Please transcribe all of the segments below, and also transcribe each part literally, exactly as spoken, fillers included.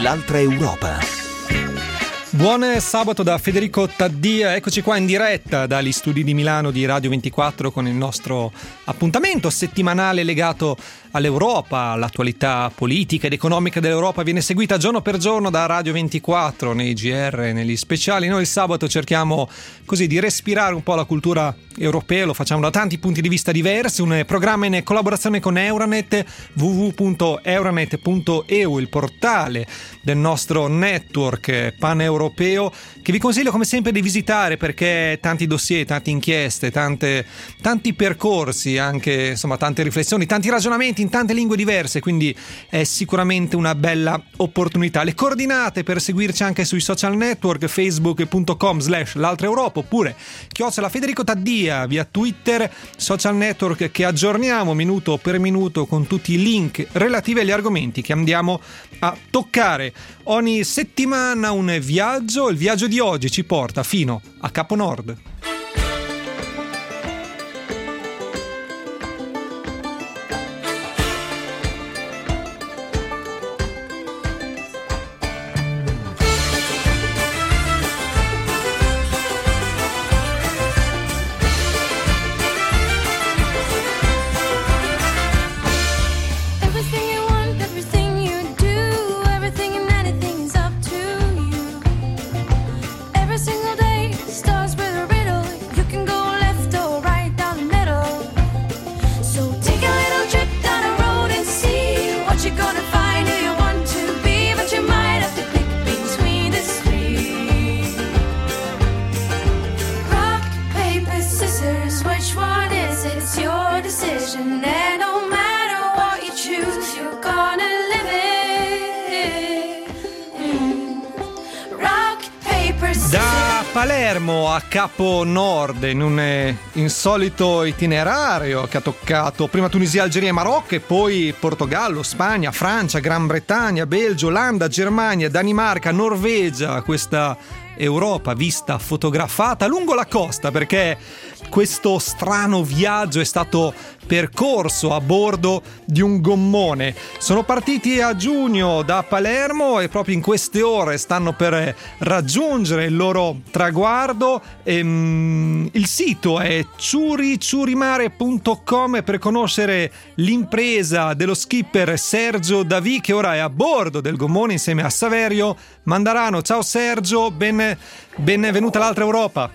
l'altra Europa. Buon sabato da Federico Taddia, eccoci qua in diretta dagli studi di Milano di Radio ventiquattro con il nostro appuntamento settimanale legato all'Europa. L'attualità politica ed economica dell'Europa viene seguita giorno per giorno da Radio ventiquattro nei G R, negli speciali. Noi il sabato cerchiamo così di respirare un po' la cultura europea, lo facciamo da tanti punti di vista diversi, un programma in collaborazione con Euranet, w w w punto euranet punto e u, il portale del nostro network paneuropeo, che vi consiglio come sempre di visitare perché tanti dossier, tante inchieste, tante, tanti percorsi, anche insomma tante riflessioni, tanti ragionamenti in tante lingue diverse, quindi è sicuramente una bella opportunità. Le coordinate per seguirci anche sui social network: facebook punto com slash l'altra Europa, oppure chiocciola Federico Taddia via Twitter, social network che aggiorniamo minuto per minuto con tutti i link relativi agli argomenti che andiamo a toccare. Ogni settimana un viaggio, il viaggio di oggi ci porta fino a Capo Nord. Palermo a Capo Nord, in un insolito itinerario che ha toccato prima Tunisia, Algeria e Marocco, e poi Portogallo, Spagna, Francia, Gran Bretagna, Belgio, Olanda, Germania, Danimarca, Norvegia. Questa Europa vista, fotografata lungo la costa, perché questo strano viaggio è stato percorso a bordo di un gommone. Sono partiti a giugno da Palermo e proprio in queste ore stanno per raggiungere il loro traguardo. Ehm, il sito è ciuri ciurimare punto com per conoscere l'impresa dello skipper Sergio Davi, che ora è a bordo del gommone insieme a Saverio Mandarano. Ciao Sergio, ben, benvenuta all'altra Europa.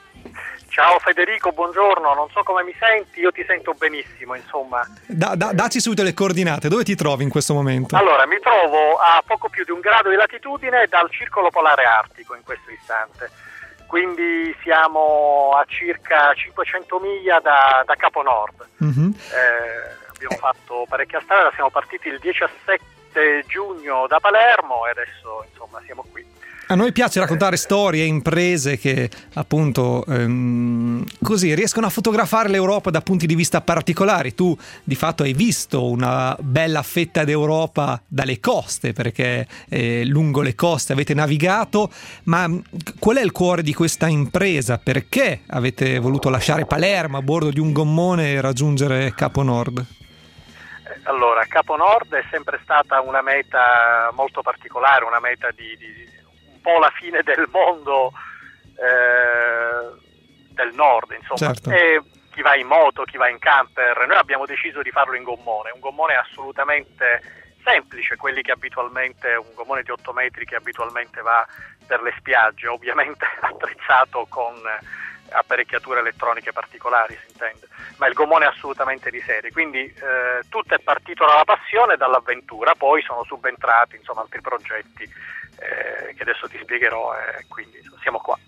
Ciao Federico, buongiorno, non so come mi senti, io ti sento benissimo, insomma. Da, da, dacci subito le coordinate, dove ti trovi in questo momento? Allora, mi trovo a poco più di un grado di latitudine dal circolo polare artico in questo istante, quindi siamo a circa cinquecento miglia da, da Capo Nord. Mm-hmm. Eh, abbiamo fatto parecchia strada, siamo partiti il diciassette giugno da Palermo e adesso insomma siamo qui. A noi piace raccontare storie, imprese che appunto ehm, così riescono a fotografare l'Europa da punti di vista particolari. Tu di fatto hai visto una bella fetta d'Europa dalle coste, perché eh, lungo le coste avete navigato, ma qual è il cuore di questa impresa? Perché avete voluto lasciare Palermo a bordo di un gommone e raggiungere Capo Nord? Allora, Capo Nord è sempre stata una meta molto particolare, una meta di... di un po' la fine del mondo eh, del nord, insomma. Certo. E chi va in moto, chi va in camper, noi abbiamo deciso di farlo in gommone, un gommone assolutamente semplice, quelli che abitualmente, un gommone di otto metri che abitualmente va per le spiagge, ovviamente attrezzato con apparecchiature elettroniche particolari, si intende, ma il gommone è assolutamente di serie, quindi eh, tutto è partito dalla passione e dall'avventura, poi sono subentrati insomma altri progetti eh, che adesso ti spiegherò e quindi siamo qua.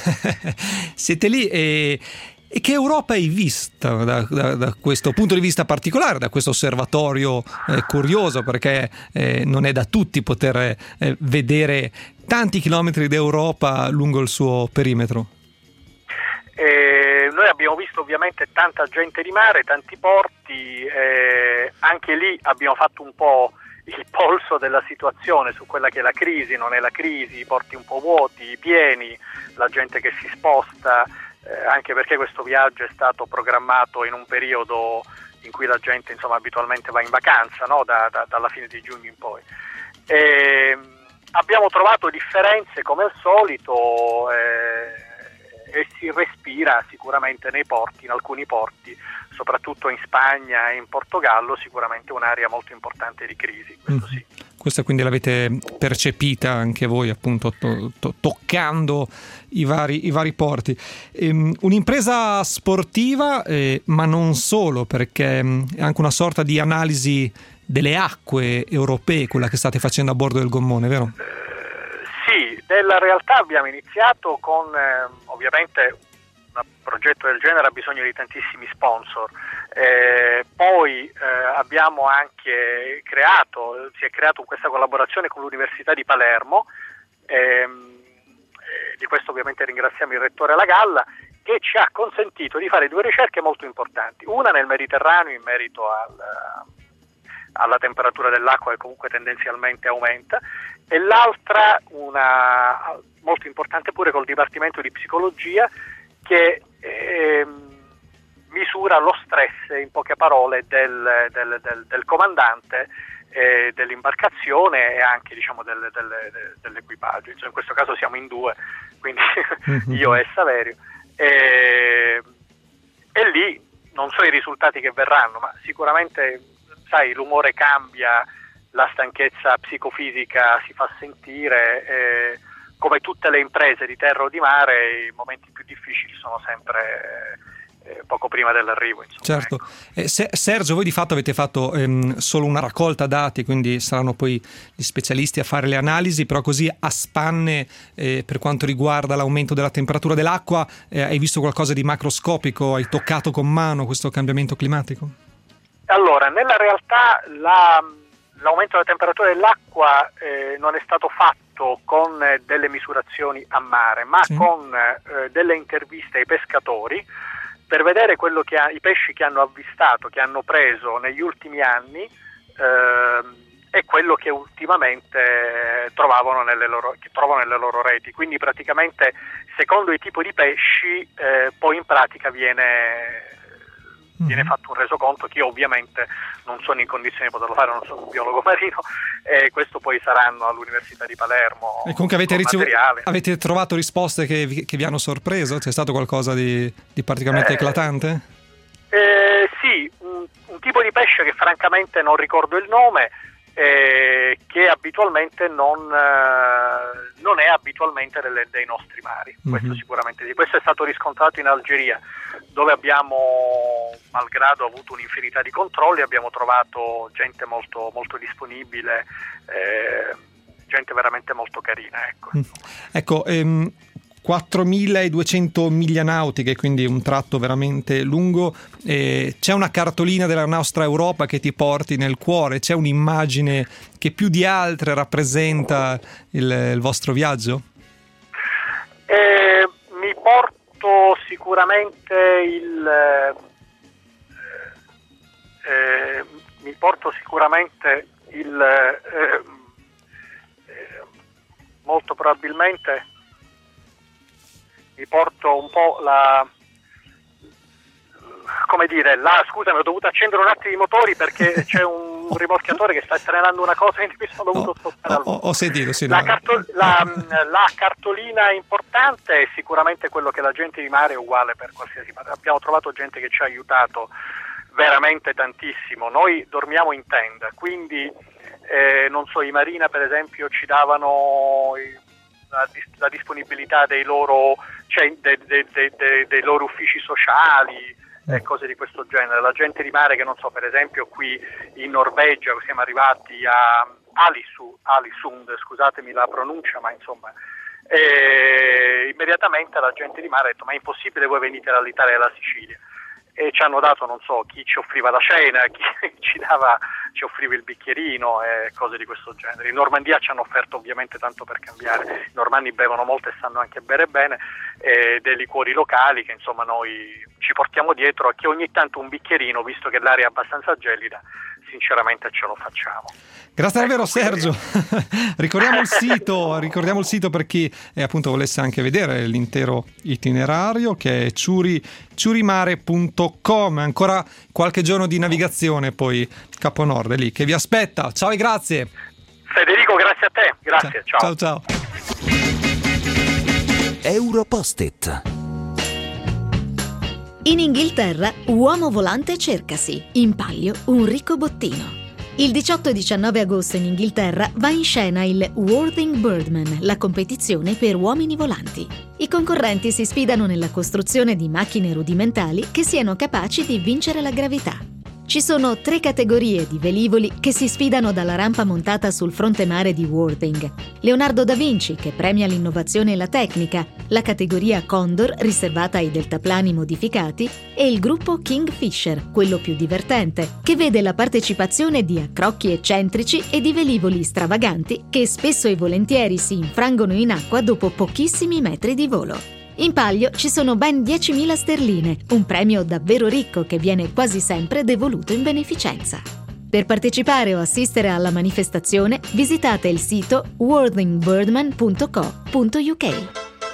Siete lì e, e che Europa hai vista da, da, da questo punto di vista particolare, da questo osservatorio eh, curioso, perché eh, non è da tutti poter eh, vedere tanti chilometri d'Europa lungo il suo perimetro? Eh, noi abbiamo visto ovviamente tanta gente di mare, tanti porti, eh, anche lì abbiamo fatto un po' il polso della situazione su quella che è la crisi, non è la crisi, i porti un po' vuoti, pieni, la gente che si sposta, eh, anche perché questo viaggio è stato programmato in un periodo in cui la gente insomma abitualmente va in vacanza, no? da, da, dalla fine di giugno in poi. E, abbiamo trovato differenze come al solito eh, e si respira sicuramente nei porti, in alcuni porti, soprattutto in Spagna e in Portogallo, sicuramente un'area molto importante di crisi, questo sì. Questa quindi l'avete percepita anche voi, appunto, to- to- toccando i vari, i vari porti. Ehm, un'impresa sportiva, eh, ma non solo, perché è anche una sorta di analisi delle acque europee, quella che state facendo a bordo del gommone, vero? Eh, sì, nella realtà abbiamo iniziato con, eh, ovviamente, un progetto del genere ha bisogno di tantissimi sponsor. Eh, poi eh, abbiamo anche creato, si è creato questa collaborazione con l'Università di Palermo, ehm, eh, di questo ovviamente ringraziamo il rettore La Galla, che ci ha consentito di fare due ricerche molto importanti, una nel Mediterraneo in merito al, alla temperatura dell'acqua che comunque tendenzialmente aumenta, e l'altra, una molto importante pure col Dipartimento di Psicologia, che ehm, misura lo stress, in poche parole, del, del, del, del comandante, eh, dell'imbarcazione e anche, diciamo, del, del, dell'equipaggio. Insomma, in questo caso siamo in due, quindi io e Saverio. E, e lì non so i risultati che verranno, ma sicuramente, sai, l'umore cambia, la stanchezza psicofisica si fa sentire, eh, come tutte le imprese di terra o di mare, i momenti più difficili sono sempre eh, poco prima dell'arrivo, insomma. Certo. Ecco. Eh, se, Sergio, voi di fatto avete fatto ehm, solo una raccolta dati, quindi saranno poi gli specialisti a fare le analisi, però così a spanne, eh, per quanto riguarda l'aumento della temperatura dell'acqua, eh, hai visto qualcosa di macroscopico? Hai toccato con mano questo cambiamento climatico? Allora, nella realtà la, l'aumento della temperatura dell'acqua eh, non è stato fatto con eh, delle misurazioni a mare, ma sì. con eh, delle interviste ai pescatori per vedere quello che ha, i pesci che hanno avvistato, che hanno preso negli ultimi anni eh, e quello che ultimamente trovavano nelle loro, che trovano nelle loro reti. Quindi praticamente, secondo i tipi di pesci, eh, poi in pratica viene... viene fatto un resoconto che io ovviamente non sono in condizione di poterlo fare, non sono un biologo marino, e questo poi saranno all'Università di Palermo. E comunque avete, ricevuto, avete trovato risposte che vi, che vi hanno sorpreso? C'è stato qualcosa di, di particolarmente eh, eclatante? Eh, sì, un, un tipo di pesce che francamente non ricordo il nome, eh, che abitualmente non, eh, non è abitualmente delle, dei nostri mari. Mm-hmm. Questo sicuramente sì. Questo è stato riscontrato in Algeria, dove abbiamo, malgrado avuto un'infinità di controlli, abbiamo trovato gente molto, molto disponibile, eh, gente veramente molto carina. Ecco, mm. ecco ehm, quattromiladuecento miglia nautiche, quindi un tratto veramente lungo. Eh, c'è una cartolina della nostra Europa che ti porti nel cuore? C'è un'immagine che più di altre rappresenta il, il vostro viaggio? Eh, mi porto sicuramente il eh, mi porto sicuramente il eh, eh, molto probabilmente mi porto un po' la come dire, la scusami, ho dovuto accendere un attimo i motori perché c'è un rimorchiatore che sta estrenando una cosa e mi sono dovuto spostare al volo. Ho sentito, sì. La, no. carto- la, la cartolina importante è sicuramente quello che la gente di mare è uguale per qualsiasi mare. Abbiamo trovato gente che ci ha aiutato veramente tantissimo. Noi dormiamo in tenda, quindi eh, non so, i Marina per esempio ci davano la, la disponibilità dei loro, cioè, de, de, de, de, dei loro uffici sociali e cose di questo genere. La gente di mare che, non so, per esempio qui in Norvegia siamo arrivati a Alisu, Alisund, scusatemi la pronuncia, ma insomma e immediatamente la gente di mare ha detto: ma è impossibile, voi venite dall'Italia e dalla Sicilia. E ci hanno dato, non so, chi ci offriva la cena, chi ci dava, ci offriva il bicchierino e cose di questo genere. In Normandia ci hanno offerto, ovviamente, tanto per cambiare, i normanni bevono molto e sanno anche bere bene, e dei liquori locali che insomma noi ci portiamo dietro, e che ogni tanto un bicchierino, visto che l'area è abbastanza gelida, sinceramente ce lo facciamo. Grazie davvero, ecco, Sergio. ricordiamo il sito, ricordiamo il sito per chi eh, appunto volesse anche vedere l'intero itinerario, che è ciuri, ciurimare punto com. Ancora qualche giorno di navigazione, poi Capo Nord è lì che vi aspetta. Ciao e grazie. Federico, grazie a te, grazie, ciao. Ciao ciao. Europost-it. In Inghilterra, uomo volante cercasi, in palio un ricco bottino. Il diciotto e diciannove agosto in Inghilterra va in scena il Worthing Birdman, la competizione per uomini volanti. I concorrenti si sfidano nella costruzione di macchine rudimentali che siano capaci di vincere la gravità. Ci sono tre categorie di velivoli che si sfidano dalla rampa montata sul fronte mare di Worthing. Leonardo da Vinci, che premia l'innovazione e la tecnica, la categoria Condor, riservata ai deltaplani modificati, e il gruppo Kingfisher, quello più divertente, che vede la partecipazione di accrocchi eccentrici e di velivoli stravaganti che spesso e volentieri si infrangono in acqua dopo pochissimi metri di volo. In palio ci sono ben diecimila sterline, un premio davvero ricco che viene quasi sempre devoluto in beneficenza. Per partecipare o assistere alla manifestazione, visitate il sito worthing birdman punto co punto u k.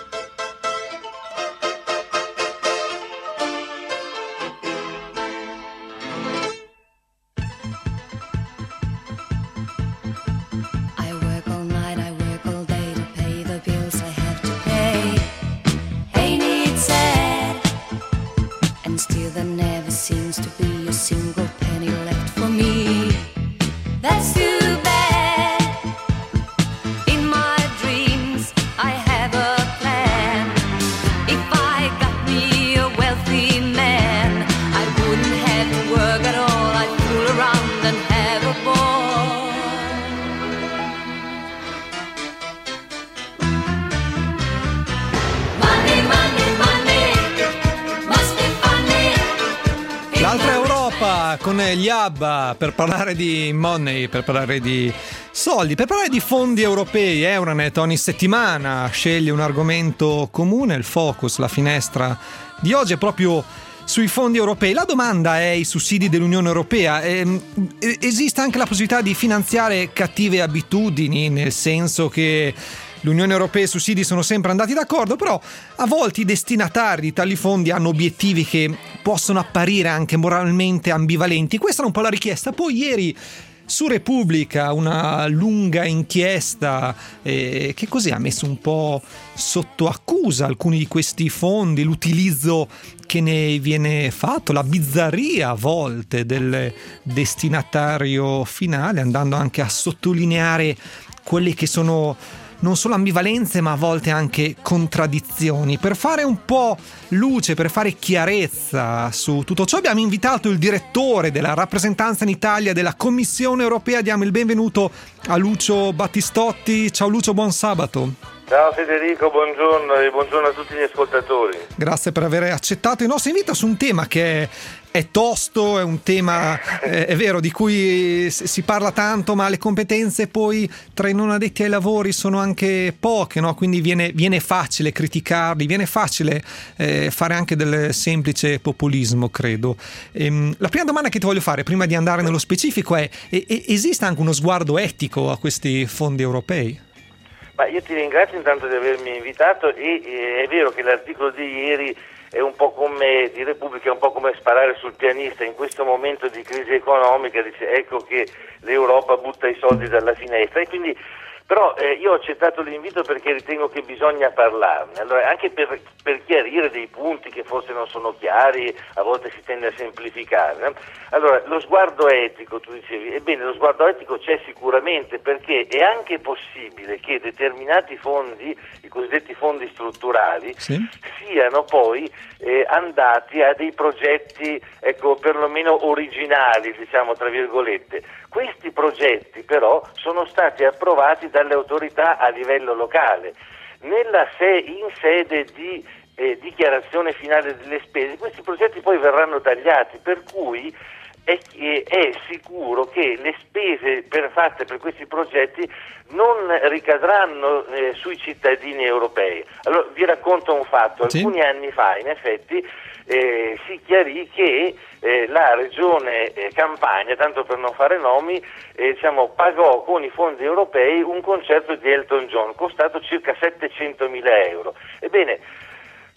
Con gli ABBA per parlare di money, per parlare di soldi, per parlare di fondi europei. Euronet ogni settimana sceglie un argomento comune, il focus, la finestra di oggi è proprio sui fondi europei. La domanda è i sussidi dell'Unione Europea. Eh, esiste anche la possibilità di finanziare cattive abitudini, nel senso che l'Unione Europea e i sussidi sono sempre andati d'accordo, però a volte i destinatari di tali fondi hanno obiettivi che possono apparire anche moralmente ambivalenti. Questa è un po' la richiesta. Poi ieri su Repubblica una lunga inchiesta eh, che così ha messo un po' sotto accusa alcuni di questi fondi, l'utilizzo che ne viene fatto, la bizzarria a volte del destinatario finale, andando anche a sottolineare quelle che sono non solo ambivalenze ma a volte anche contraddizioni. Per fare un po' luce, per fare chiarezza su tutto ciò abbiamo invitato il direttore della rappresentanza in Italia della Commissione Europea. Diamo il benvenuto a Lucio Battistotti. Ciao Lucio, buon sabato. Ciao Federico, buongiorno e buongiorno a tutti gli ascoltatori. Grazie per aver accettato il nostro invito su un tema che è, è tosto, è un tema, è, è vero, di cui si parla tanto, ma le competenze poi tra i non addetti ai lavori sono anche poche, no? Quindi viene, viene facile criticarli, viene facile eh, fare anche del semplice populismo, credo. Ehm, la prima domanda che ti voglio fare, prima di andare nello specifico, è, è, è esiste anche uno sguardo etico a questi fondi europei? Ma io ti ringrazio intanto di avermi invitato e eh, è vero che l'articolo di ieri è un po' come di Repubblica, è un po' come sparare sul pianista in questo momento di crisi economica, dice ecco che l'Europa butta i soldi dalla finestra e quindi però eh, io ho accettato l'invito perché ritengo che bisogna parlarne, allora anche per, per chiarire dei punti che forse non sono chiari, a volte si tende a semplificare. No? Allora, lo sguardo etico, tu dicevi, ebbene lo sguardo etico c'è sicuramente perché è anche possibile che determinati fondi, i cosiddetti fondi strutturali, sì, siano poi eh, andati a dei progetti, ecco, perlomeno originali, diciamo tra virgolette. Questi progetti però sono stati approvati dalle autorità a livello locale. Nella se- in sede di eh, dichiarazione finale delle spese, questi progetti poi verranno tagliati, per cui è, è sicuro che le spese per, fatte per questi progetti non ricadranno eh, sui cittadini europei. Allora vi racconto un fatto, sì. Alcuni anni fa in effetti eh, si chiarì che eh, la regione eh, Campania, tanto per non fare nomi, eh, diciamo, pagò con i fondi europei un concerto di Elton John costato circa settecentomila euro. Ebbene,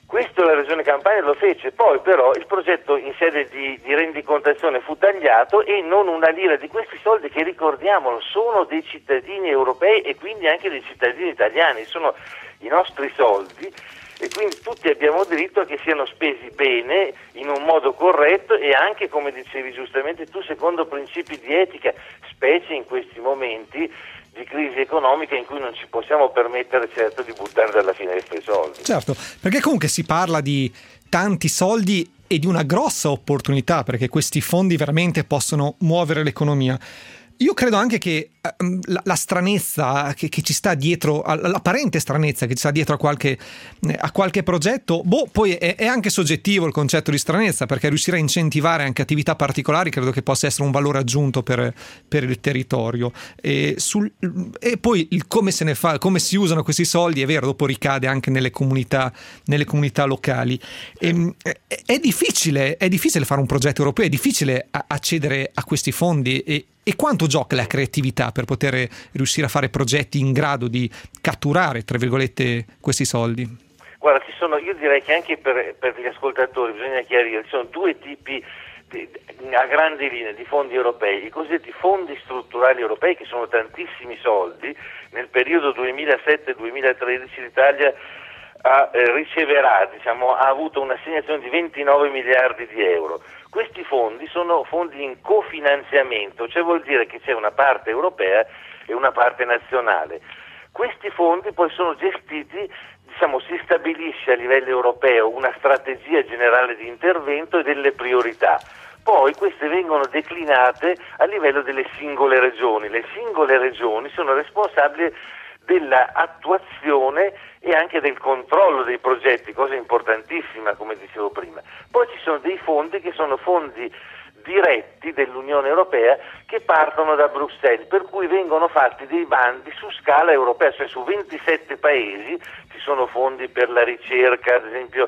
Questo la Regione Campania lo fece, poi però il progetto in sede di, di rendicontazione fu tagliato e non una lira di questi soldi che, ricordiamolo, sono dei cittadini europei e quindi anche dei cittadini italiani, sono i nostri soldi e quindi tutti abbiamo diritto a che siano spesi bene, in un modo corretto e anche, come dicevi giustamente tu, secondo principi di etica, specie in questi momenti di crisi economica in cui non ci possiamo permettere certo di buttare dalla finestra i soldi. Certo, perché comunque si parla di tanti soldi e di una grossa opportunità, perché questi fondi veramente possono muovere l'economia. Io credo anche che um, la, la stranezza che, che ci sta dietro, l'apparente stranezza che ci sta dietro a qualche, a qualche progetto, boh, poi è, è anche soggettivo il concetto di stranezza, perché riuscire a incentivare anche attività particolari credo che possa essere un valore aggiunto per, per il territorio. E, sul, e poi il come se ne fa, come si usano questi soldi, è vero, dopo ricade anche nelle comunità, nelle comunità locali. E, è, è difficile, è difficile fare un progetto europeo, è difficile accedere a questi fondi e E quanto gioca la creatività per poter riuscire a fare progetti in grado di catturare, tra virgolette, questi soldi? Guarda, ci sono, io direi che anche per, per gli ascoltatori bisogna chiarire, ci sono due tipi di, a grandi linee di fondi europei, i cosiddetti fondi strutturali europei, che sono tantissimi soldi. Nel periodo duemilasette duemilatredici l'Italia ha, eh, riceverà, diciamo, ha avuto un'assegnazione di ventinove miliardi di euro. Questi fondi sono fondi in cofinanziamento, cioè vuol dire che c'è una parte europea e una parte nazionale. Questi fondi poi sono gestiti, diciamo, si stabilisce a livello europeo una strategia generale di intervento e delle priorità. Poi queste vengono declinate a livello delle singole regioni. Le singole regioni sono responsabili della attuazione e anche del controllo dei progetti, cosa importantissima, come dicevo prima. Poi ci sono dei fondi che sono fondi diretti dell'Unione Europea che partono da Bruxelles, per cui vengono fatti dei bandi su scala europea, cioè su ventisette paesi. Ci sono fondi per la ricerca, ad esempio,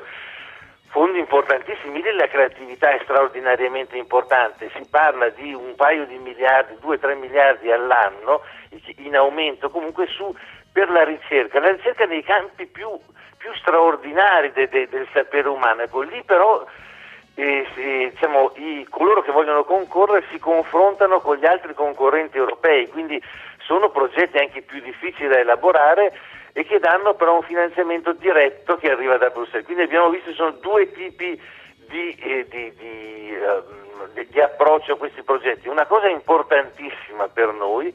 fondi importantissimi, lì la creatività è straordinariamente importante, si parla di un paio di miliardi, due tre miliardi all'anno, in aumento comunque su per la ricerca, la ricerca nei campi più, più straordinari de, de, del sapere umano. Ecco, lì però eh, si, diciamo, i, coloro che vogliono concorrere si confrontano con gli altri concorrenti europei, quindi sono progetti anche più difficili da elaborare e che danno però un finanziamento diretto che arriva da Bruxelles. Quindi abbiamo visto che sono due tipi di, eh, di, di, uh, di, di approccio a questi progetti. Una cosa importantissima per noi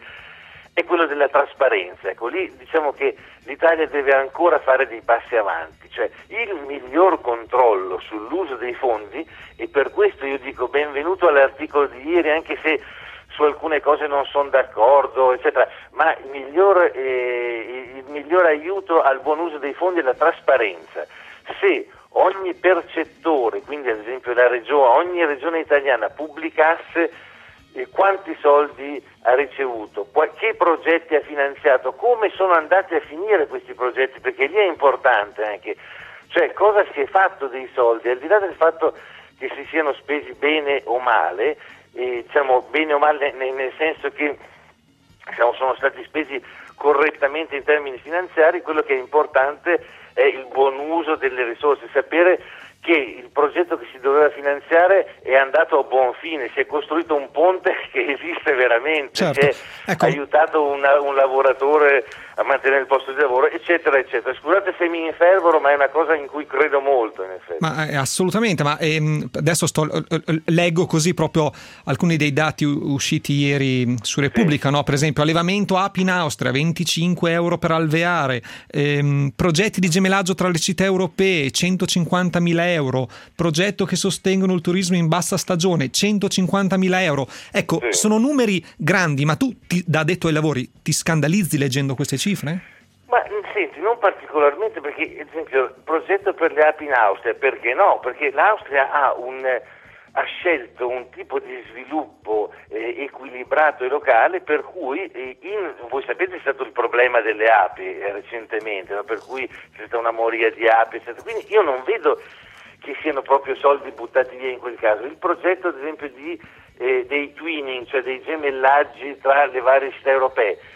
è quello della trasparenza. Ecco, lì diciamo che l'Italia deve ancora fare dei passi avanti, cioè il miglior controllo sull'uso dei fondi, e per questo io dico benvenuto all'articolo di ieri, anche se su alcune cose non sono d'accordo, eccetera, ma il miglior, eh, il miglior aiuto al buon uso dei fondi è la trasparenza. Se ogni percettore, quindi ad esempio la regione, ogni regione italiana pubblicasse eh, quanti soldi ha ricevuto, che progetti ha finanziato, come sono andati a finire questi progetti, perché lì è importante anche, cioè cosa si è fatto dei soldi, al di là del fatto che si siano spesi bene o male, eh, diciamo bene o male nel, nel senso che diciamo, sono stati spesi correttamente in termini finanziari. Quello che è importante è il buon uso delle risorse, sapere che il progetto che si doveva finanziare è andato a buon fine, si è costruito un ponte che esiste veramente, certo. Si è ecco. aiutato una, un lavoratore a mantenere il posto di lavoro, eccetera, eccetera. Scusate se mi infervoro, ma è una cosa in cui credo molto, in effetti. Ma eh, assolutamente, ma ehm, adesso sto, eh, leggo così proprio alcuni dei dati usciti ieri su Repubblica, sì. No? Per esempio, allevamento api in Austria, venticinque euro per alveare, ehm, progetti di gemellaggio tra le città europee, centocinquantamila euro, progetto che sostengono il turismo in bassa stagione, centocinquantamila euro. Ecco, sì. Sono numeri grandi, ma tu, ti, da addetto ai lavori, ti scandalizzi leggendo queste cifre? Ma senti, non particolarmente, perché ad esempio il progetto per le api in Austria, perché no? Perché l'Austria ha, un, ha scelto un tipo di sviluppo eh, equilibrato e locale, per cui eh, in, voi sapete è stato il problema delle api eh, recentemente, no? Per cui c'è stata una moria di api, eccetera. Quindi io non vedo che siano proprio soldi buttati via in quel caso. Il progetto ad esempio di, eh, dei twinning, cioè dei gemellaggi tra le varie città europee,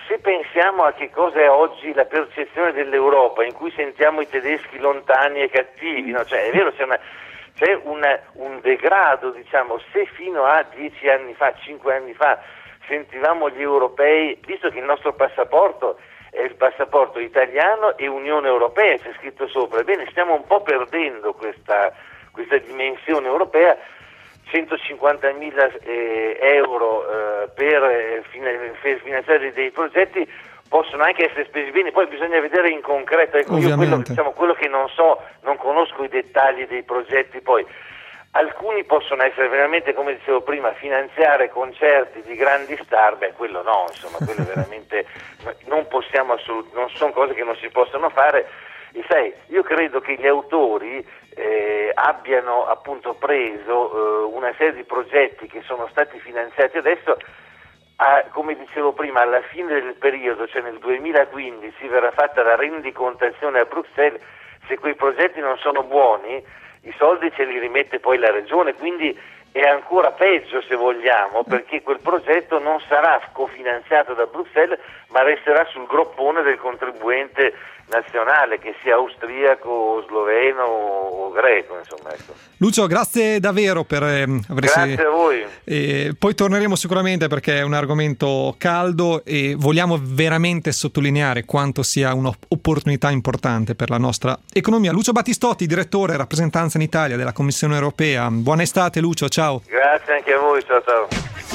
se pensiamo a che cosa è oggi la percezione dell'Europa, in cui sentiamo i tedeschi lontani e cattivi, no? Cioè, è vero, c'è, una, c'è una, un degrado, diciamo, se fino a dieci anni fa, cinque anni fa, sentivamo gli europei, visto che il nostro passaporto è il passaporto italiano e Unione Europea, c'è scritto sopra, ebbene stiamo un po' perdendo questa, questa dimensione europea. centocinquantamila eh, euro eh, per, eh, per finanziare dei progetti possono anche essere spesi bene, poi bisogna vedere in concreto. Ecco, io quello, diciamo, quello che non so, non conosco i dettagli dei progetti, poi alcuni possono essere veramente, come dicevo prima, finanziare concerti di grandi star, beh quello no, insomma, quello veramente non possiamo assolut- non sono cose che non si possono fare. E sai, io credo che gli autori eh, abbiano appunto preso eh, una serie di progetti che sono stati finanziati adesso, a, come dicevo prima, alla fine del periodo, cioè nel duemilaquindici, verrà fatta la rendicontazione a Bruxelles. Se quei progetti non sono buoni, i soldi ce li rimette poi la regione, quindi è ancora peggio, se vogliamo, perché quel progetto non sarà cofinanziato da Bruxelles, ma resterà sul groppone del contribuente nazionale, che sia austriaco, sloveno o greco, insomma, ecco. Lucio, grazie davvero per eh, aversi... Grazie a voi. Eh, poi torneremo sicuramente, perché è un argomento caldo e vogliamo veramente sottolineare quanto sia un'opportunità importante per la nostra economia. Lucio Battistotti, direttore rappresentanza in Italia della Commissione Europea. Buona estate, Lucio, ciao. Grazie anche a voi, ciao ciao.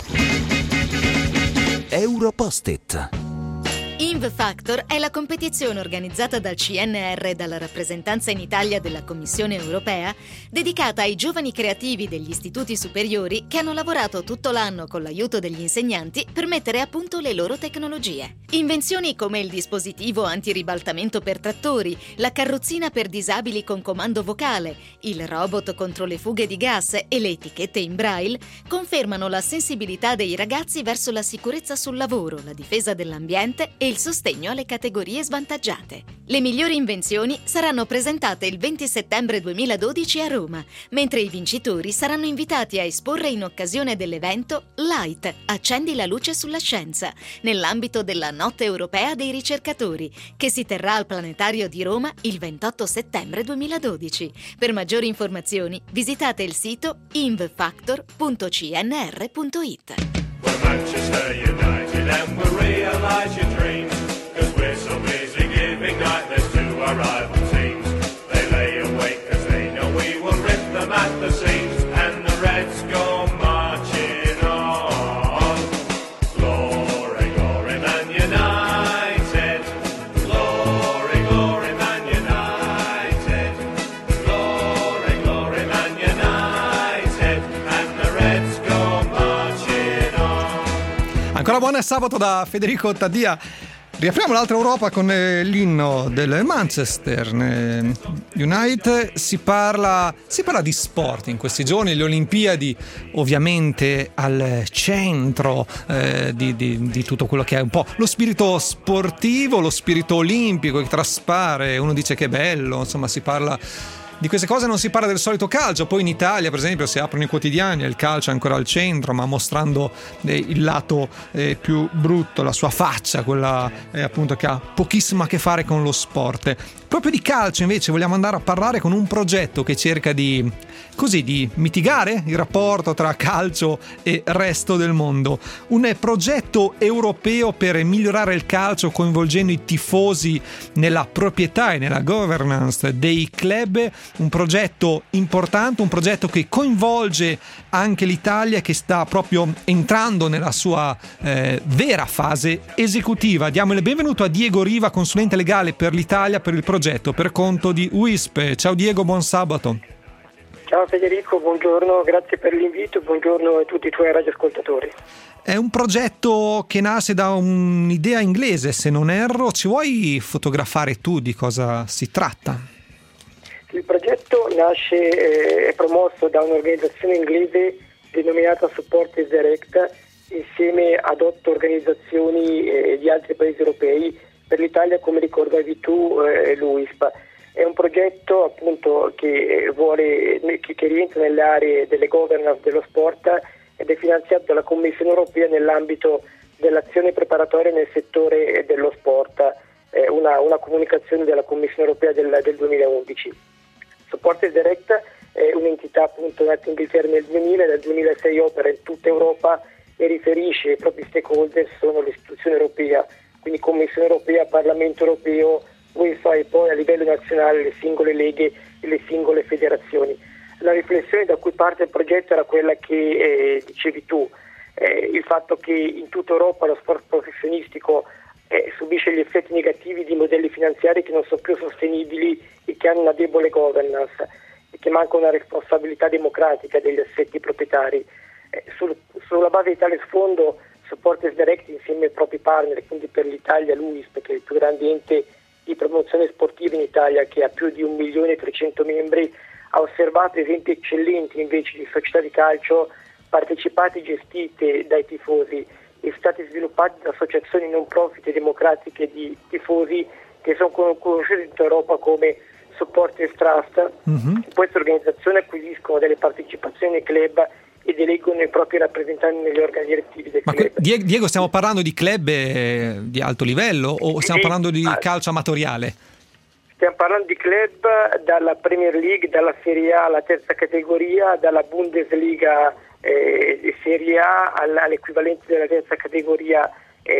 Europost-it. InvFactor è la competizione organizzata dal C N R e dalla rappresentanza in Italia della Commissione Europea, dedicata ai giovani creativi degli istituti superiori che hanno lavorato tutto l'anno con l'aiuto degli insegnanti per mettere a punto le loro tecnologie. Invenzioni come il dispositivo antiribaltamento per trattori, la carrozzina per disabili con comando vocale, il robot contro le fughe di gas e le etichette in braille confermano la sensibilità dei ragazzi verso la sicurezza sul lavoro, la difesa dell'ambiente e il sostegno alle categorie svantaggiate. Le migliori invenzioni saranno presentate il venti settembre duemiladodici a Roma, mentre i vincitori saranno invitati a esporre in occasione dell'evento Light, accendi la luce sulla scienza, nell'ambito della Notte Europea dei Ricercatori, che si terrà al Planetario di Roma il ventotto settembre duemiladodici. Per maggiori informazioni visitate il sito invfactor punto c n r punto i t. Manchester United and we'll realise your dreams, cause we're so busy giving nightmares to our rival teams. They lay awake cause they know we will rip them at the seams, and the Reds go marching on. Glory, glory Man United, glory, glory Man United, glory, glory Man United, and the Reds go marching on. Ancora buon sabato da Federico Taddia. Riapriamo l'altra Europa con eh, l'inno del Manchester eh, United. Si parla, si parla di sport in questi giorni, le Olimpiadi ovviamente al centro eh, di, di, di tutto quello che è un po' lo spirito sportivo, lo spirito olimpico che traspare. Uno dice che bello, insomma, si parla di queste cose, non si parla del solito calcio. Poi in Italia, per esempio, si aprono i quotidiani e il calcio è ancora al centro, ma mostrando eh, il lato eh, più brutto, la sua faccia, quella eh, appunto che ha pochissimo a che fare con lo sport. Proprio di calcio invece vogliamo andare a parlare con un progetto che cerca di così di mitigare il rapporto tra calcio e resto del mondo. Un progetto europeo per migliorare il calcio coinvolgendo i tifosi nella proprietà e nella governance dei club. Un progetto importante, un progetto che coinvolge anche l'Italia, che sta proprio entrando nella sua eh, vera fase esecutiva. Diamo il benvenuto a Diego Riva, consulente legale per l'Italia per il progetto per conto di U I S P. Ciao Diego, buon sabato. Ciao Federico, buongiorno, grazie per l'invito, buongiorno a tutti i tuoi radioascoltatori. È un progetto che nasce da un'idea inglese, se non erro. Ci vuoi fotografare tu di cosa si tratta? Il progetto nasce e eh, è promosso da un'organizzazione inglese denominata Support is Direct, insieme ad otto organizzazioni eh, di altri paesi europei. Per l'Italia, come ricordavi tu, eh, l'U I S P. È un progetto appunto che vuole che, che rientra nelle aree delle governance dello sport ed è finanziato dalla Commissione Europea nell'ambito dell'azione preparatoria nel settore dello sport, eh, una, una comunicazione della Commissione europea del, del duemilaundici. Supporters Direct è un'entità appunto nata in Inghilterra nel duemila, dal duemilasei opera in tutta Europa e riferisce ai propri stakeholder, sono l'istituzione europea, quindi Commissione europea, Parlamento europeo, UEFA e poi a livello nazionale le singole leghe e le singole federazioni. La riflessione da cui parte il progetto era quella che eh, dicevi tu, eh, il fatto che in tutta Europa lo sport professionistico eh, subisce gli effetti negativi di modelli finanziari che non sono più sostenibili e che hanno una debole governance e che manca una responsabilità democratica degli assetti proprietari. Eh, sul, sulla base di tale sfondo Supporters Direct insieme ai propri partner, quindi per l'Italia l'U I S P, che è il più grande ente di promozione sportiva in Italia, che ha più di un milione e trecento membri, ha osservato esempi eccellenti invece di società di calcio partecipate e gestite dai tifosi e state sviluppate da associazioni non profit e democratiche di tifosi che sono conosciute in tutta Europa come Supporters Trust. Mm-hmm. Queste organizzazioni acquisiscono delle partecipazioni nei club ed eleggono i propri rappresentanti negli organi direttivi del Ma club. Que- Diego, stiamo parlando di club eh, di alto livello o stiamo sì, parlando di ah, calcio amatoriale? Stiamo parlando di club dalla Premier League, dalla Serie A alla terza categoria, dalla Bundesliga eh, Serie A all'equivalente della terza categoria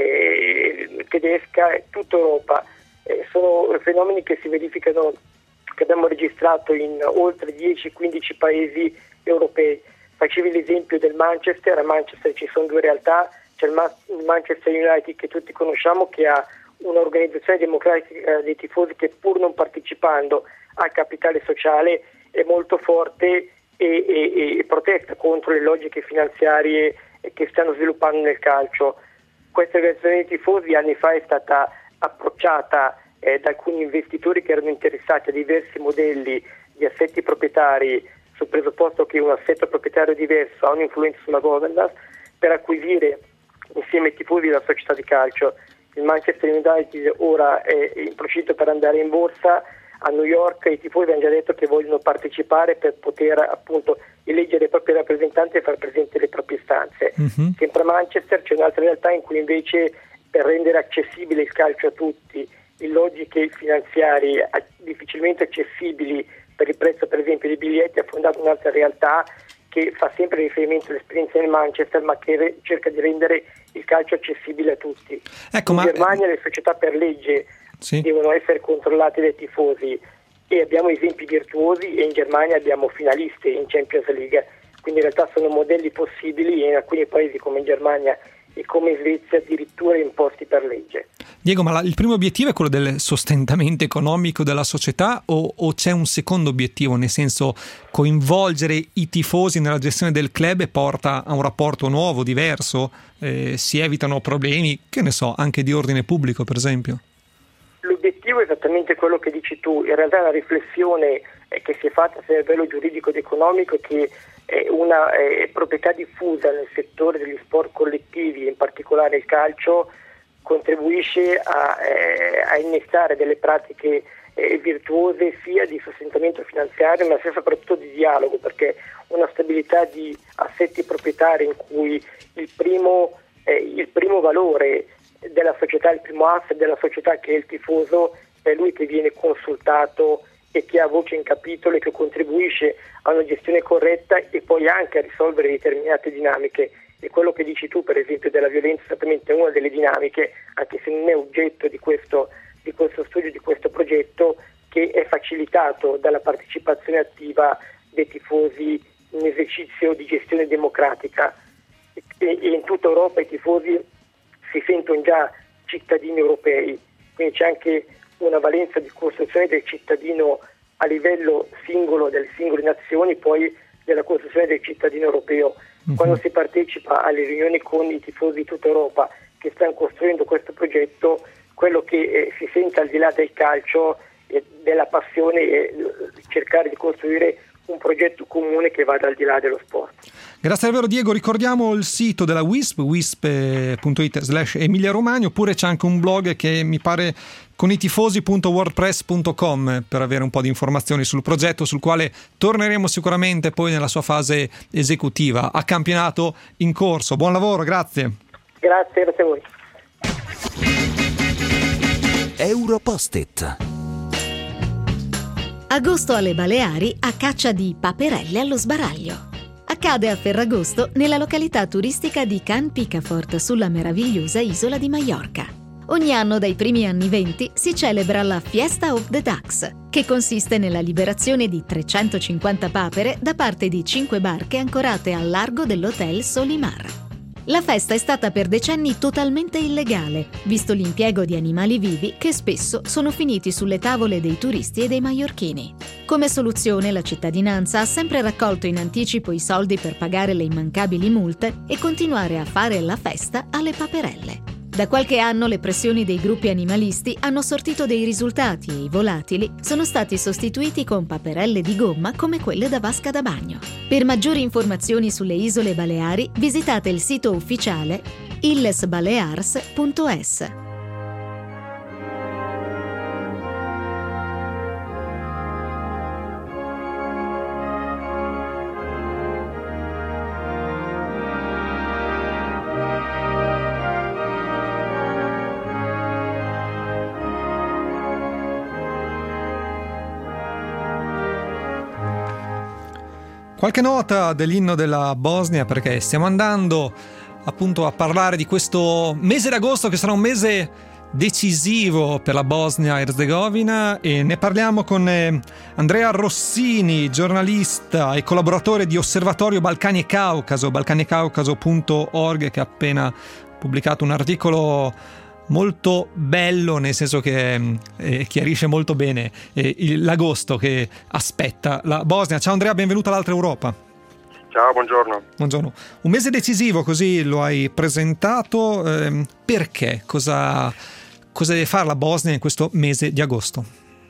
eh, tedesca, tutta Europa. Eh, sono fenomeni che si verificano, che abbiamo registrato in oltre dieci quindici paesi europei. Facevi l'esempio del Manchester. A Manchester ci sono due realtà, c'è il Manchester United che tutti conosciamo, che ha un'organizzazione democratica dei tifosi che pur non partecipando al capitale sociale è molto forte e, e, e protetta contro le logiche finanziarie che stanno sviluppando nel calcio. Questa organizzazione dei tifosi anni fa è stata approcciata eh, da alcuni investitori che erano interessati a diversi modelli di assetti proprietari, sul presupposto che un assetto proprietario diverso ha un'influenza sulla governance, per acquisire insieme ai tifosi la società di calcio. Il Manchester United ora è in procinto per andare in borsa a New York e i tifosi hanno già detto che vogliono partecipare per poter appunto eleggere i propri rappresentanti e far presente le proprie istanze. Mm-hmm. Sempre a Manchester c'è un'altra realtà in cui invece, per rendere accessibile il calcio a tutti, in logiche finanziarie difficilmente accessibili per il prezzo per esempio dei biglietti, ha fondato un'altra realtà che fa sempre riferimento all'esperienza del Manchester, ma che re- cerca di rendere il calcio accessibile a tutti. Ecco, in ma... Germania le società per legge sì. devono essere controllate dai tifosi e abbiamo esempi virtuosi, e in Germania abbiamo finaliste in Champions League, quindi in realtà sono modelli possibili e in alcuni paesi come in Germania e come in Svezia addirittura imposti per legge. Diego, ma la, il primo obiettivo è quello del sostentamento economico della società o, o c'è un secondo obiettivo, nel senso coinvolgere i tifosi nella gestione del club e porta a un rapporto nuovo, diverso, eh, si evitano problemi, che ne so, anche di ordine pubblico per esempio? L'obiettivo è esattamente quello che dici tu, in realtà la riflessione che si è fatta a livello giuridico ed economico è che una eh, proprietà diffusa nel settore degli sport collettivi, in particolare il calcio, contribuisce a, eh, a innestare delle pratiche eh, virtuose sia di sostentamento finanziario ma sia soprattutto di dialogo, perché una stabilità di assetti proprietari in cui il primo, eh, il primo valore della società, il primo asset della società che è il tifoso, è lui che viene consultato e che ha voce in capitolo e che contribuisce a una gestione corretta e poi anche a risolvere determinate dinamiche. E quello che dici tu, per esempio, della violenza, è esattamente una delle dinamiche, anche se non è oggetto di questo, di questo studio, di questo progetto, che è facilitato dalla partecipazione attiva dei tifosi in esercizio di gestione democratica. E, e in tutta Europa i tifosi si sentono già cittadini europei, quindi c'è anche una valenza di costruzione del cittadino a livello singolo delle singole nazioni, poi della costruzione del cittadino europeo. Mm-hmm. Quando si partecipa alle riunioni con i tifosi di tutta Europa che stanno costruendo questo progetto, quello che eh, si sente al di là del calcio e della passione è cercare di costruire un progetto comune che vada al di là dello sport. Grazie davvero Diego, ricordiamo il sito della W I S P, wisp punto it slash Emilia Romagna, oppure c'è anche un blog che mi pare con i tifosi punto wordpress punto com per avere un po' di informazioni sul progetto, sul quale torneremo sicuramente poi nella sua fase esecutiva. A campionato in corso. Buon lavoro, grazie. Grazie, grazie a voi. Europost-it. Agosto alle Baleari a caccia di paperelle allo sbaraglio. Accade a Ferragosto nella località turistica di Can Picafort sulla meravigliosa isola di Maiorca. Ogni anno dai primi anni venti si celebra la Fiesta of the Ducks, che consiste nella liberazione di trecentocinquanta papere da parte di cinque barche ancorate al largo dell'hotel Solimar. La festa è stata per decenni totalmente illegale, visto l'impiego di animali vivi che spesso sono finiti sulle tavole dei turisti e dei maiorchini. Come soluzione, la cittadinanza ha sempre raccolto in anticipo i soldi per pagare le immancabili multe e continuare a fare la festa alle paperelle. Da qualche anno le pressioni dei gruppi animalisti hanno sortito dei risultati e i volatili sono stati sostituiti con paperelle di gomma come quelle da vasca da bagno. Per maggiori informazioni sulle isole Baleari visitate il sito ufficiale illes balears punto es. Qualche nota dell'inno della Bosnia, perché stiamo andando appunto a parlare di questo mese d'agosto che sarà un mese decisivo per la Bosnia-Erzegovina, e ne parliamo con Andrea Rossini, giornalista e collaboratore di Osservatorio Balcani e Caucaso, balcani e caucaso punto org, che ha appena pubblicato un articolo molto bello, nel senso che eh, chiarisce molto bene eh, il, l'agosto che aspetta la Bosnia. Ciao Andrea, benvenuto all'Altra Europa. Ciao, buongiorno. Buongiorno. Un mese decisivo, così lo hai presentato. Eh, perché? Cosa, cosa deve fare la Bosnia in questo mese di agosto?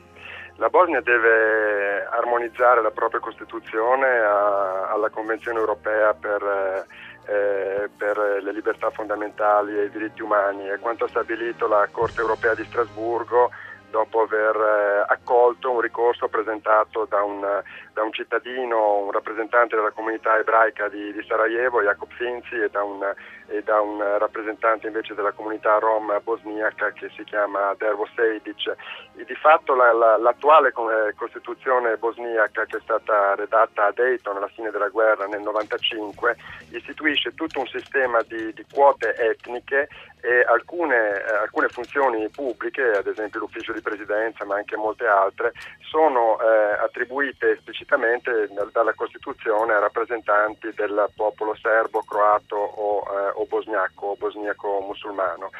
La Bosnia deve armonizzare la propria Costituzione a, alla Convenzione europea per... Eh, Eh, per le libertà fondamentali e i diritti umani, e quanto ha stabilito la Corte europea di Strasburgo dopo aver eh, accolto un ricorso presentato da un, da un cittadino, un rappresentante della comunità ebraica di, di Sarajevo, Jakob Finci, e da, un, e da un rappresentante invece della comunità rom bosniaca che si chiama Dervo Sejdic. E di fatto la, la, l'attuale Costituzione bosniaca, che è stata redatta a Dayton alla fine della guerra nel novantacinque, istituisce tutto un sistema di, di quote etniche e alcune, eh, alcune funzioni pubbliche, ad esempio l'ufficio di presidenza, ma anche molte altre, sono eh, attribuite esplicitamente dalla Costituzione a rappresentanti del popolo serbo, croato o, eh, o bosniaco o bosniaco musulmano.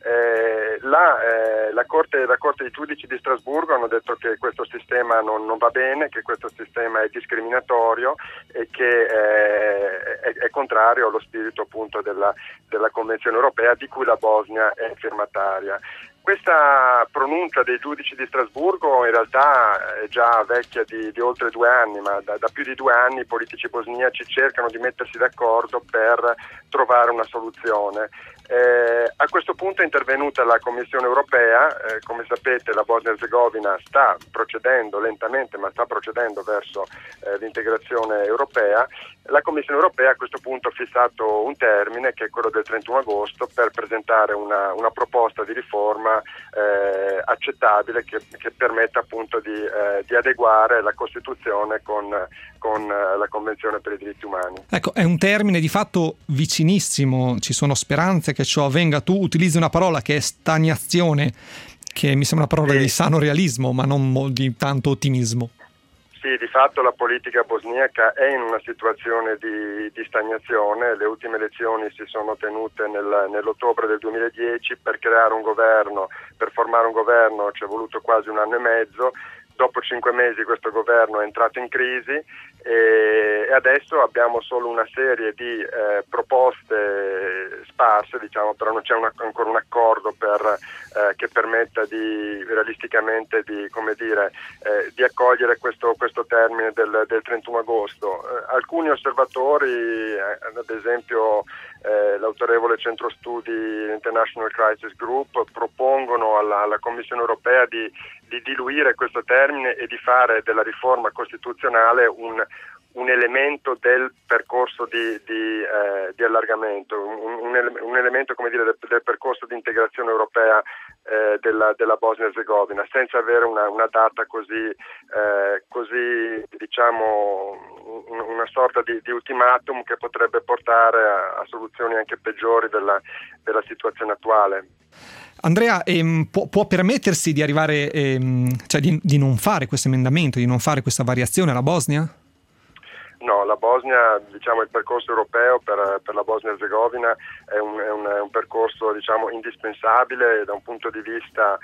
Eh, la, eh, la, Corte, la Corte dei Giudici di Strasburgo hanno detto che questo sistema non, non va bene, che questo sistema è discriminatorio e che eh, è, è contrario allo spirito appunto della, della Convenzione europea, di cui la Bosnia è firmataria. Questa pronuncia dei giudici di Strasburgo in realtà è già vecchia di, di oltre due anni, ma da, da più di due anni i politici bosniaci cercano di mettersi d'accordo per trovare una soluzione. Eh, a questo punto è intervenuta la Commissione europea. Eh, come sapete, la Bosnia-Erzegovina sta procedendo lentamente, ma sta procedendo verso eh, l'integrazione europea. La Commissione europea a questo punto ha fissato un termine, che è quello del trentuno agosto, per presentare una, una proposta di riforma eh, accettabile che, che permetta appunto di, eh, di adeguare la Costituzione con, con eh, la Convenzione per i diritti umani. Ecco, è un termine di fatto vicinissimo, ci sono speranze che ciò avvenga. Tu utilizzi una parola che è stagnazione, che mi sembra una parola sì. di sano realismo, ma non di tanto ottimismo. Sì, di fatto la politica bosniaca è in una situazione di, di stagnazione. Le ultime elezioni si sono tenute nel, nell'ottobre del duemiladieci. Per creare un governo, per formare un governo ci è voluto quasi un anno e mezzo. Dopo cinque mesi questo governo è entrato in crisi e, e adesso abbiamo solo una serie di eh, proposte sparse, diciamo, però non c'è una, ancora un accordo per, eh, che permetta di realisticamente di, come dire, eh, di accogliere questo, questo termine del, del trentuno agosto. Eh, alcuni osservatori, eh, ad esempio eh, l'autorevole centro studi International Crisis Group, propongono alla, alla Commissione europea di di diluire questo termine e di fare della riforma costituzionale un, un elemento del percorso di, di, eh, di allargamento, un, un, ele- un elemento come dire del, del percorso di integrazione europea eh, della, della Bosnia-Herzegovina, senza avere una, una data così, eh, così diciamo un, una sorta di, di ultimatum che potrebbe portare a, a soluzioni anche peggiori della, della situazione attuale. Andrea, ehm, può, può permettersi di arrivare, ehm, cioè di, di non fare questo emendamento, di non fare questa variazione alla Bosnia? No, la Bosnia, diciamo, il percorso europeo per, per la Bosnia-Herzegovina è un, è, un, è un percorso, diciamo, indispensabile da un punto di vista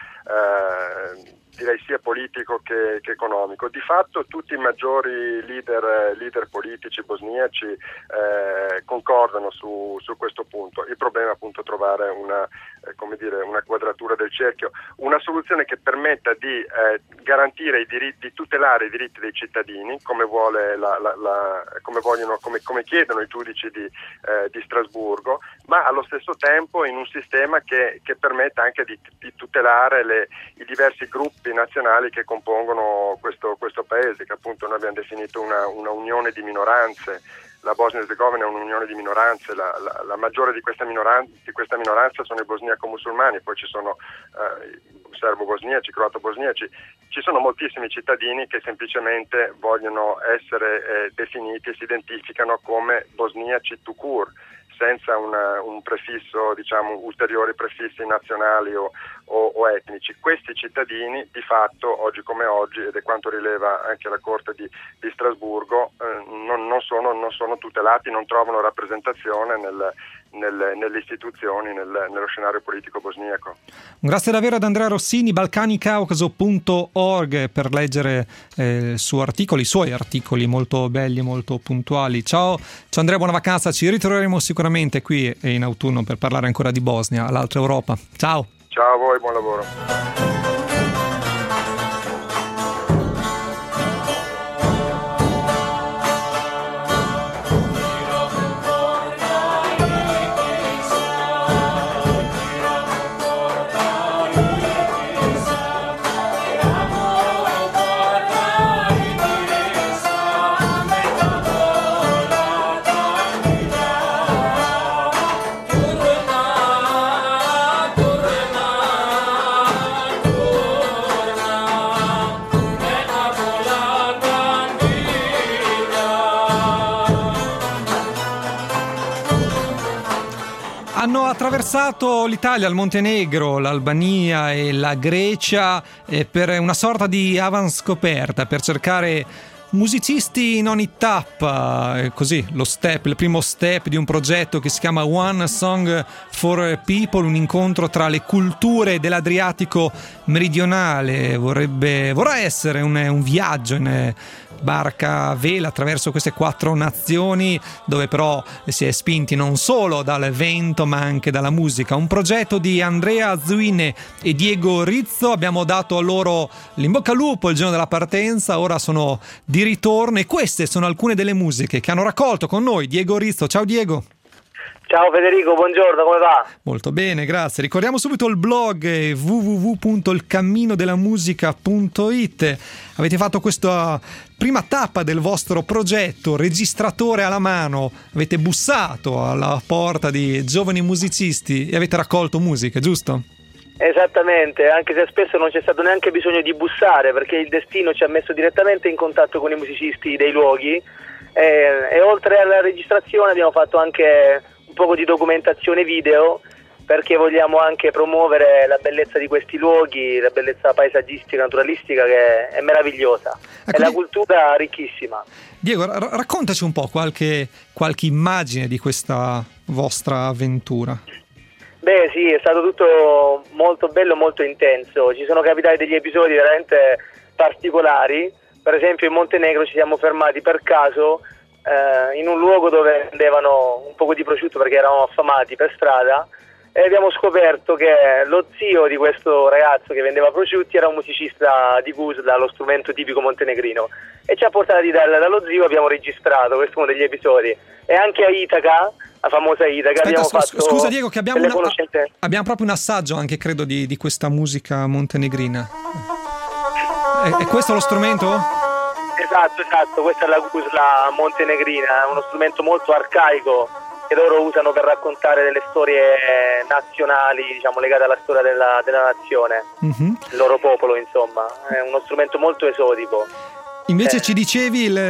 eh, direi sia politico che, che economico. Di fatto tutti i maggiori leader, leader politici bosniaci eh, concordano su, su questo punto. Il problema è appunto trovare una, eh, come dire, una quadratura del cerchio, una soluzione che permetta di eh, garantire i diritti, di tutelare i diritti dei cittadini, come vuole la, la, la, come vogliono, come, come chiedono i giudici di, eh, di Strasburgo, ma allo stesso tempo in un sistema che, che permetta anche di, di tutelare le, i diversi gruppi nazionali che compongono questo, questo paese, che appunto noi abbiamo definito una, una unione di minoranze. La Bosnia-Herzegovina è un'unione di minoranze, la, la, la maggiore di questa, minoranza, di questa minoranza sono i bosniaco-musulmani, poi ci sono eh, serbo-bosniaci, croato-bosniaci, ci sono moltissimi cittadini che semplicemente vogliono essere eh, definiti e si identificano come bosniaci tout court, senza una, un prefisso, diciamo, ulteriori prefissi nazionali o, o, o etnici. Questi cittadini di fatto, oggi come oggi, ed è quanto rileva anche la Corte di, di Strasburgo, eh, non, non, sono, non sono tutelati, non trovano rappresentazione nel, nel, nelle istituzioni, nel, nello scenario politico bosniaco. Grazie davvero ad Andrea Rossini, balcanicaucaso punto org, per leggere eh, il suo articolo, i suoi articoli molto belli e molto puntuali. Ciao, ciao Andrea, buona vacanza, ci ritroveremo sicuramente qui in autunno per parlare ancora di Bosnia, l'altra Europa. Ciao. Ciao a voi, buon lavoro. Hanno attraversato l'Italia, il Montenegro, l'Albania e la Grecia eh, per una sorta di avanscoperta, per cercare musicisti in ogni tappa, eh, così lo step, il primo step di un progetto che si chiama One Song for People, un incontro tra le culture dell'Adriatico meridionale. Vorrebbe, vorrà essere un, un viaggio in barca a vela attraverso queste quattro nazioni, dove però si è spinti non solo dal vento ma anche dalla musica. Un progetto di Andrea Zuine e Diego Rizzo. Abbiamo dato a loro l'in bocca al lupo il giorno della partenza, ora sono di ritorno e queste sono alcune delle musiche che hanno raccolto con noi Diego Rizzo. Ciao Diego. Ciao Federico, buongiorno, come va? Molto bene, grazie. Ricordiamo subito il blog w w w punto il cammino della musica punto i t. Avete fatto questa prima tappa del vostro progetto, registratore alla mano, avete bussato alla porta di giovani musicisti e avete raccolto musiche, giusto? Esattamente, anche se spesso non c'è stato neanche bisogno di bussare, perché il destino ci ha messo direttamente in contatto con i musicisti dei luoghi e, e oltre alla registrazione abbiamo fatto anche un poco di documentazione video, perché vogliamo anche promuovere la bellezza di questi luoghi, la bellezza paesaggistica, naturalistica, che è meravigliosa, ecco, e la cultura ricchissima. Diego, r- raccontaci un po' qualche, qualche immagine di questa vostra avventura. Beh sì, è stato tutto molto bello, molto intenso, ci sono capitati degli episodi veramente particolari. Per esempio in Montenegro ci siamo fermati per caso eh, in un luogo dove vendevano un poco di prosciutto perché eravamo affamati per strada, e abbiamo scoperto che lo zio di questo ragazzo che vendeva prosciutti era un musicista di gusla, lo strumento tipico montenegrino, e ci ha portati dal, dallo zio, abbiamo registrato, questo è uno degli episodi. E anche a Itaca, la famosa Itaca, Aspetta, abbiamo scusa, fatto scusa Diego, che abbiamo, delle una, conoscenze. abbiamo proprio un assaggio anche credo di, di questa musica montenegrina. È, è questo lo strumento? esatto, esatto, questa è la gusla montenegrina, è uno strumento molto arcaico che loro usano per raccontare delle storie nazionali, diciamo, legate alla storia della, della nazione, mm-hmm. il loro popolo, insomma, è uno strumento molto esotico. Invece eh. ci dicevi il,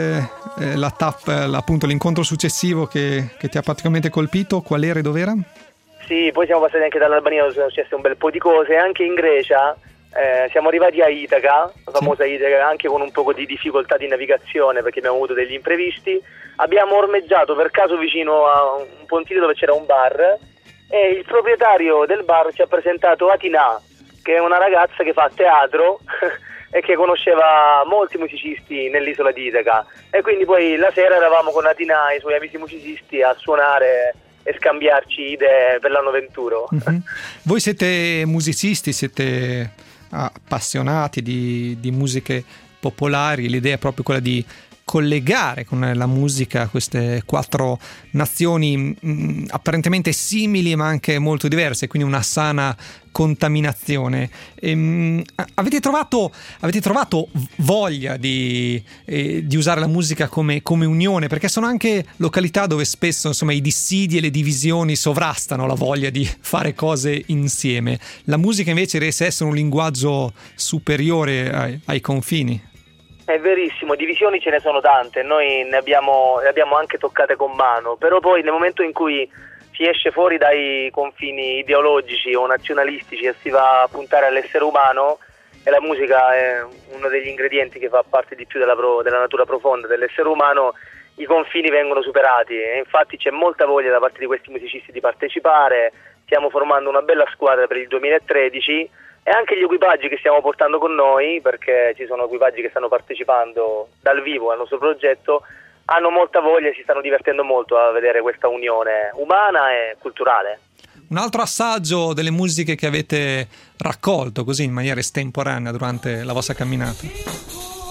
eh, la tap, appunto l'incontro successivo che, che ti ha praticamente colpito, qual era e dov'era? Sì, poi siamo passati anche dall'Albania, dove sono successe un bel po' di cose, anche in Grecia. Eh, siamo arrivati a Itaca, la famosa sì. Itaca, anche con un po' di difficoltà di navigazione perché abbiamo avuto degli imprevisti. Abbiamo ormeggiato per caso vicino a un pontile dove c'era un bar e il proprietario del bar ci ha presentato Atina, che è una ragazza che fa teatro e che conosceva molti musicisti nell'isola di Itaca, e quindi poi la sera eravamo con Atina e i suoi amici musicisti a suonare e scambiarci idee per l'anno venturo. Mm-hmm. Voi siete musicisti, siete appassionati di, di musiche popolari, l'idea è proprio quella di collegare con la musica queste quattro nazioni mh, apparentemente simili ma anche molto diverse, quindi una sana contaminazione. E, mh, avete trovato avete trovato voglia di, eh, di usare la musica come, come unione, perché sono anche località dove spesso insomma i dissidi e le divisioni sovrastano la voglia di fare cose insieme. La musica invece riesce a essere un linguaggio superiore ai, ai confini. È verissimo, divisioni ce ne sono tante, noi ne abbiamo, ne abbiamo anche toccate con mano, però poi nel momento in cui si esce fuori dai confini ideologici o nazionalistici e si va a puntare all'essere umano, e la musica è uno degli ingredienti che fa parte di più della, pro, della natura profonda dell'essere umano, i confini vengono superati e infatti c'è molta voglia da parte di questi musicisti di partecipare. Stiamo formando una bella squadra per il duemilatredici e anche gli equipaggi che stiamo portando con noi, perché ci sono equipaggi che stanno partecipando dal vivo al nostro progetto, hanno molta voglia e si stanno divertendo molto a vedere questa unione umana e culturale. Un altro assaggio delle musiche che avete raccolto così in maniera estemporanea durante la vostra camminata.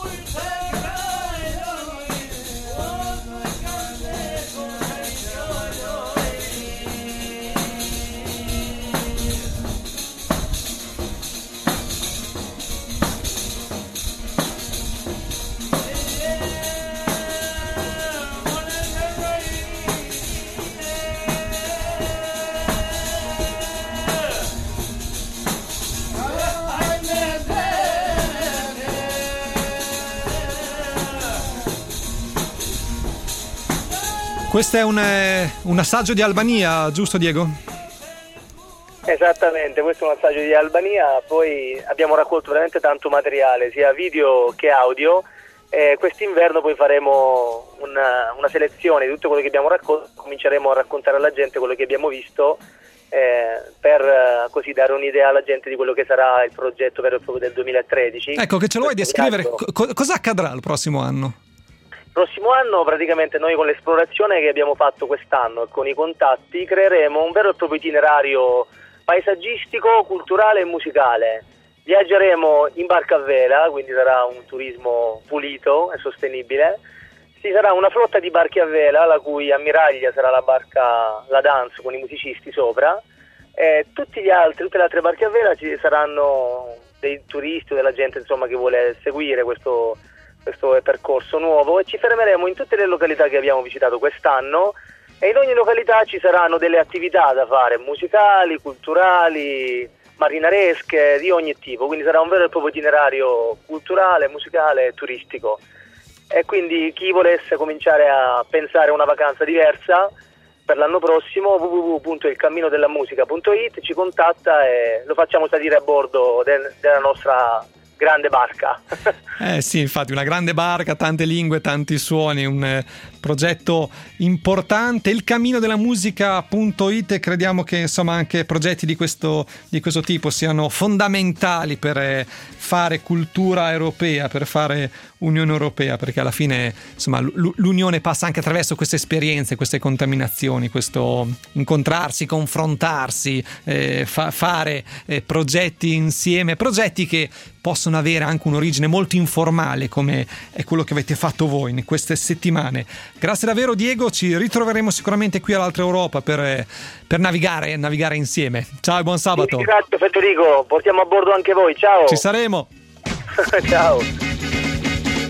Questo è un, eh, un assaggio di Albania, giusto Diego? Esattamente, questo è un assaggio di Albania, poi abbiamo raccolto veramente tanto materiale, sia video che audio, e quest'inverno poi faremo una, una selezione di tutto quello che abbiamo raccolto, cominceremo a raccontare alla gente quello che abbiamo visto, eh, per eh, così dare un'idea alla gente di quello che sarà il progetto vero e proprio del duemilatredici. Ecco, che ce lo vuoi descrivere, co- cosa accadrà il prossimo anno? Prossimo anno praticamente noi con l'esplorazione che abbiamo fatto quest'anno e con i contatti creeremo un vero e proprio itinerario paesaggistico, culturale e musicale. Viaggeremo in barca a vela, quindi sarà un turismo pulito e sostenibile. Ci sarà una flotta di barche a vela, la cui ammiraglia sarà la barca La Dance con i musicisti sopra, e tutti gli altri, tutte le altre barche a vela ci saranno dei turisti o della gente insomma che vuole seguire questo questo percorso nuovo, e ci fermeremo in tutte le località che abbiamo visitato quest'anno, e in ogni località ci saranno delle attività da fare, musicali, culturali, marinaresche, di ogni tipo, quindi sarà un vero e proprio itinerario culturale, musicale e turistico. E quindi chi volesse cominciare a pensare a una vacanza diversa per l'anno prossimo, w w w punto il cammino della musica punto i t, ci contatta e lo facciamo salire a bordo de- della nostra grande barca. Eh sì, infatti una grande barca, tante lingue, tanti suoni, un eh, progetto importante. Il cammino della musica punto i t, crediamo che insomma anche progetti di questo, di questo tipo siano fondamentali per eh, fare cultura europea, per fare Unione Europea, perché alla fine insomma l- l'unione passa anche attraverso queste esperienze, queste contaminazioni, questo incontrarsi, confrontarsi, eh, fa- fare eh, progetti insieme, progetti che possono avere anche un'origine molto informale, come è quello che avete fatto voi in queste settimane. Grazie davvero Diego, ci ritroveremo sicuramente qui all'Altra Europa per, per navigare, navigare insieme. Ciao e buon sabato. Grazie Federico, portiamo a bordo anche voi, ciao. Ci saremo. Ciao.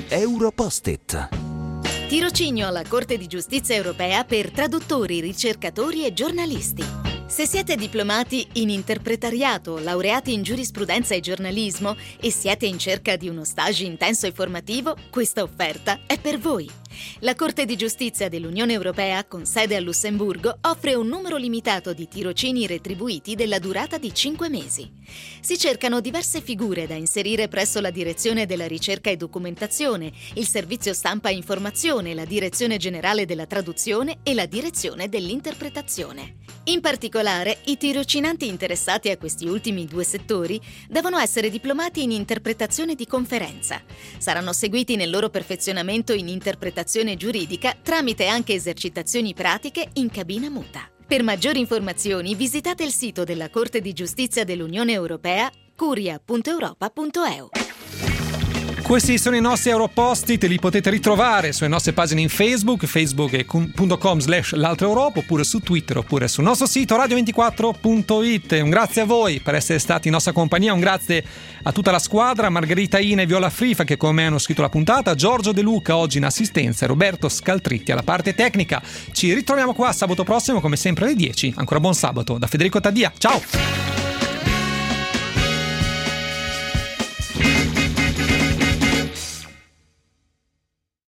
Europost-it. Tirocinio alla Corte di Giustizia Europea per traduttori, ricercatori e giornalisti. Se siete diplomati in interpretariato, laureati in giurisprudenza e giornalismo e siete in cerca di uno stage intenso e formativo, questa offerta è per voi. La Corte di Giustizia dell'Unione Europea, con sede a Lussemburgo, offre un numero limitato di tirocini retribuiti della durata di cinque mesi. Si cercano diverse figure da inserire presso la Direzione della Ricerca e Documentazione, il Servizio Stampa e Informazione, la Direzione Generale della Traduzione e la Direzione dell'Interpretazione. In particolare, i tirocinanti interessati a questi ultimi due settori devono essere diplomati in interpretazione di conferenza. Saranno seguiti nel loro perfezionamento in interpretazione giuridica tramite anche esercitazioni pratiche in cabina muta. Per maggiori informazioni visitate il sito della Corte di Giustizia dell'Unione Europea curia punto europa punto e u. Questi sono i nostri Europost-it, li potete ritrovare sulle nostre pagine in Facebook, facebook punto com slash l'altra Europa, oppure su Twitter, oppure sul nostro sito radio ventiquattro punto it. Un grazie a voi per essere stati in nostra compagnia, un grazie a tutta la squadra, Margherita Ina e Viola Frifa che come me hanno scritto la puntata, Giorgio De Luca oggi in assistenza e Roberto Scaltritti alla parte tecnica. Ci ritroviamo qua sabato prossimo come sempre alle dieci. Ancora buon sabato da Federico Taddia, ciao!